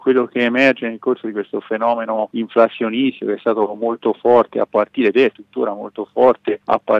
quello che emerge nel corso di questo fenomeno inflazionistico che è stato molto forte a partire, ed è tuttora molto forte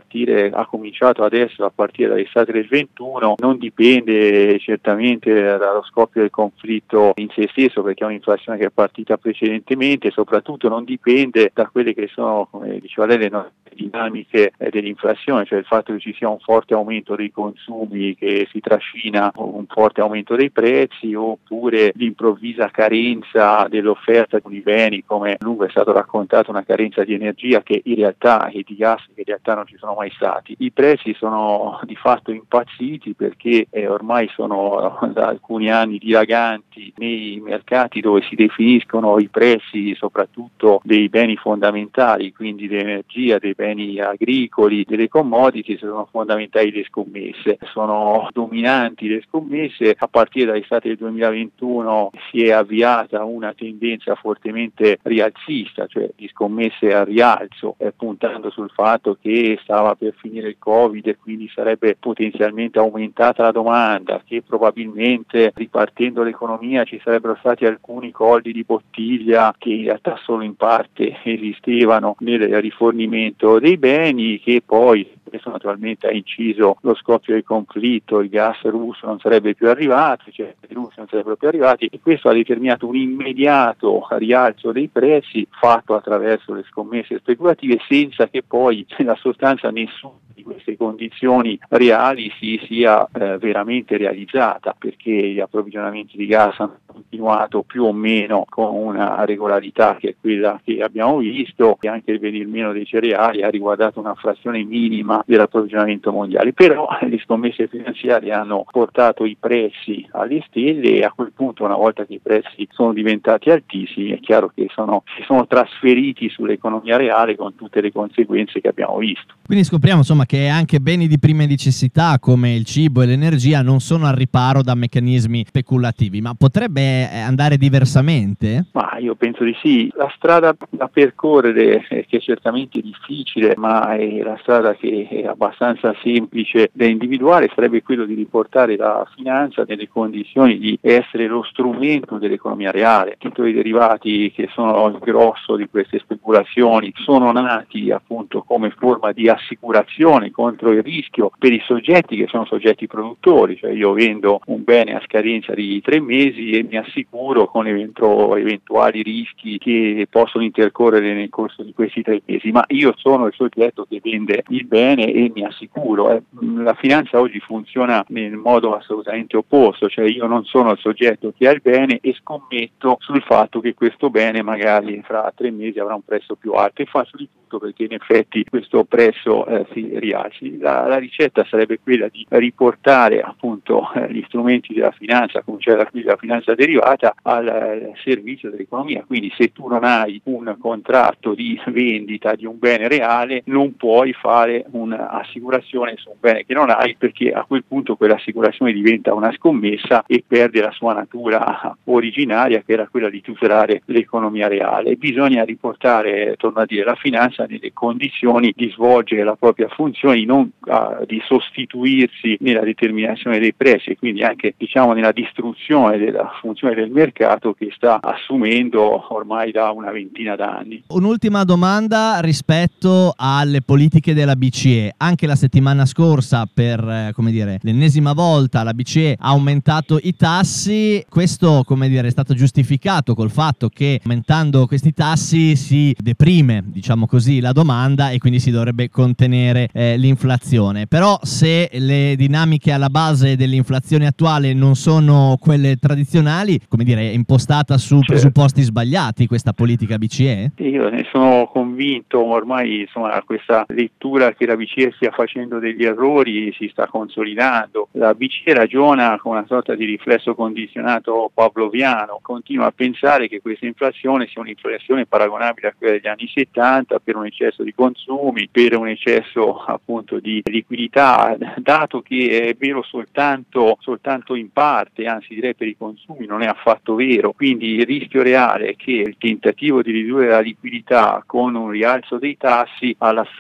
ha cominciato adesso a partire dall'estate del 21, non dipende certamente dallo scoppio del conflitto in se stesso, perché è un'inflazione che è partita precedentemente, e soprattutto non dipende da quelle che sono, come diceva lei, le nostre dinamiche dell'inflazione, cioè il fatto che ci sia un forte aumento dei consumi che si trascina un forte aumento dei prezzi, oppure l'improvvisa carenza dell'offerta di beni, come a lungo è stato raccontato, una carenza di energia e di gas che in realtà non ci sono mai stati. I prezzi sono di fatto impazziti perché ormai sono da alcuni anni dilaganti nei mercati dove si definiscono i prezzi soprattutto dei beni fondamentali, quindi dell'energia, dei beni agricoli, delle commodity. Sono fondamentali le scommesse, sono dominanti le scommesse. A partire dall'estate del 2021 si è avviata una tendenza fortemente rialzista, cioè di scommesse a rialzo, puntando sul fatto che stava per finire il Covid e quindi sarebbe potenzialmente aumentata la domanda, che probabilmente ripartendo l'economia ci sarebbero stati alcuni colli di bottiglia che in realtà solo in parte esistevano nel rifornimento dei beni, che poi questo naturalmente ha inciso lo scoppio del conflitto, il gas russo non sarebbe più arrivato, cioè i russi non sarebbero più arrivati, e questo ha determinato un immediato rialzo dei prezzi fatto attraverso le scommesse speculative, senza che poi nella sostanza nessuna di queste condizioni reali si sia veramente realizzata, perché gli approvvigionamenti di gas hanno continuato più o meno con una regolarità che è quella che abbiamo visto, e anche il venir meno dei cereali ha riguardato una frazione minima dell'approvvigionamento mondiale. Però le scommesse finanziarie hanno portato i prezzi alle stelle, e a quel punto, una volta che i prezzi sono diventati altissimi, è chiaro che si sono trasferiti sull'economia reale con tutte le conseguenze che abbiamo visto. Quindi scopriamo insomma che anche beni di prima necessità come il cibo e l'energia non sono al riparo da meccanismi speculativi, ma potrebbe andare diversamente? Ma io penso di sì. La strada da percorrere, che è certamente difficile, ma è la strada che è abbastanza semplice da individuare, sarebbe quello di riportare la finanza nelle condizioni di essere lo strumento dell'economia reale. I titoli derivati, che sono il grosso di queste speculazioni, sono nati appunto come forma di assicurazione contro il rischio per i soggetti che sono soggetti produttori, cioè io vendo un bene a scadenza di 3 mesi e mi assicuro con eventuali rischi che possono intercorrere nel corso di questi 3 mesi, ma io sono il soggetto che vende il bene e mi assicuro. La finanza oggi funziona nel modo assolutamente opposto, cioè io non sono il soggetto che ha il bene e scommetto sul fatto che questo bene magari fra 3 mesi avrà un prezzo più alto, e faccio di tutto perché in effetti questo prezzo si rialzi. La ricetta sarebbe quella di riportare appunto gli strumenti della finanza, come c'è la finanza derivata, al servizio dell'economia. Quindi se tu non hai un contratto di vendita di un bene reale, non puoi fare un'assicurazione su un bene che non hai, perché a quel punto quell'assicurazione diventa una scommessa e perde la sua natura originaria, che era quella di tutelare l'economia reale. Bisogna riportare, torno a dire, la finanza nelle condizioni di svolgere la propria funzione, non di sostituirsi nella determinazione dei prezzi, e quindi anche nella distruzione della funzione del mercato che sta assumendo ormai da una ventina d'anni. Un'ultima domanda rispetto alle politiche della BCE. Anche la settimana scorsa, per l'ennesima volta, la BCE ha aumentato i tassi. Questo è stato giustificato col fatto che aumentando questi tassi si deprime, la domanda, e quindi si dovrebbe contenere l'inflazione. Però se le dinamiche alla base dell'inflazione attuale non sono quelle tradizionali, è impostata su presupposti sbagliati questa politica BCE? Io ne sono convinto, ormai questa lettura che la BCE stia facendo degli errori si sta consolidando. La BCE ragiona con una sorta di riflesso condizionato pavloviano, continua a pensare che questa inflazione sia un'inflazione paragonabile a quella degli anni 70 per un eccesso di consumi, per un eccesso appunto di liquidità, dato che è vero soltanto in parte, anzi direi per i consumi non è affatto vero. Quindi il rischio reale è che il tentativo di ridurre la liquidità con un rialzo dei tassi alla fine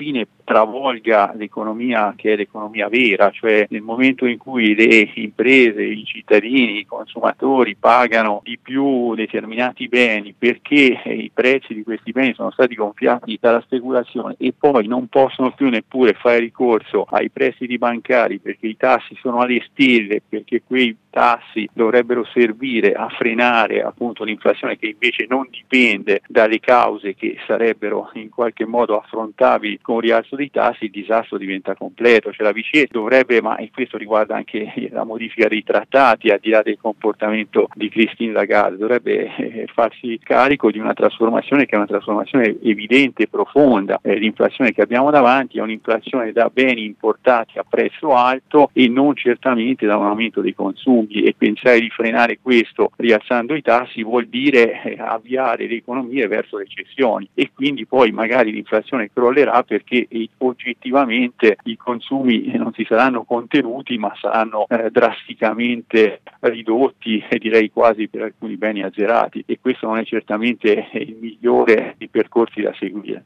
stravolga l'economia che è l'economia vera, cioè nel momento in cui le imprese, i cittadini, i consumatori pagano di più determinati beni perché i prezzi di questi beni sono stati gonfiati dalla speculazione e poi non possono più neppure fare ricorso ai prestiti bancari perché i tassi sono alle stelle, perché quei tassi dovrebbero servire a frenare appunto l'inflazione che invece non dipende dalle cause che sarebbero in qualche modo affrontabili con un rialzo dei tassi, il disastro diventa completo. Cioè la BCE dovrebbe, ma e questo riguarda anche la modifica dei trattati al di là del comportamento di Christine Lagarde, dovrebbe farsi carico di una trasformazione che è una trasformazione evidente e profonda. L'inflazione che abbiamo davanti è un'inflazione da beni importati a prezzo alto e non certamente da un aumento dei consumi, e pensare di frenare questo rialzando i tassi vuol dire avviare le economie verso recessioni e quindi poi magari l'inflazione crollerà perché oggettivamente i consumi non si saranno contenuti ma saranno drasticamente ridotti e direi quasi per alcuni beni azzerati, e questo non è certamente il migliore dei percorsi da seguire.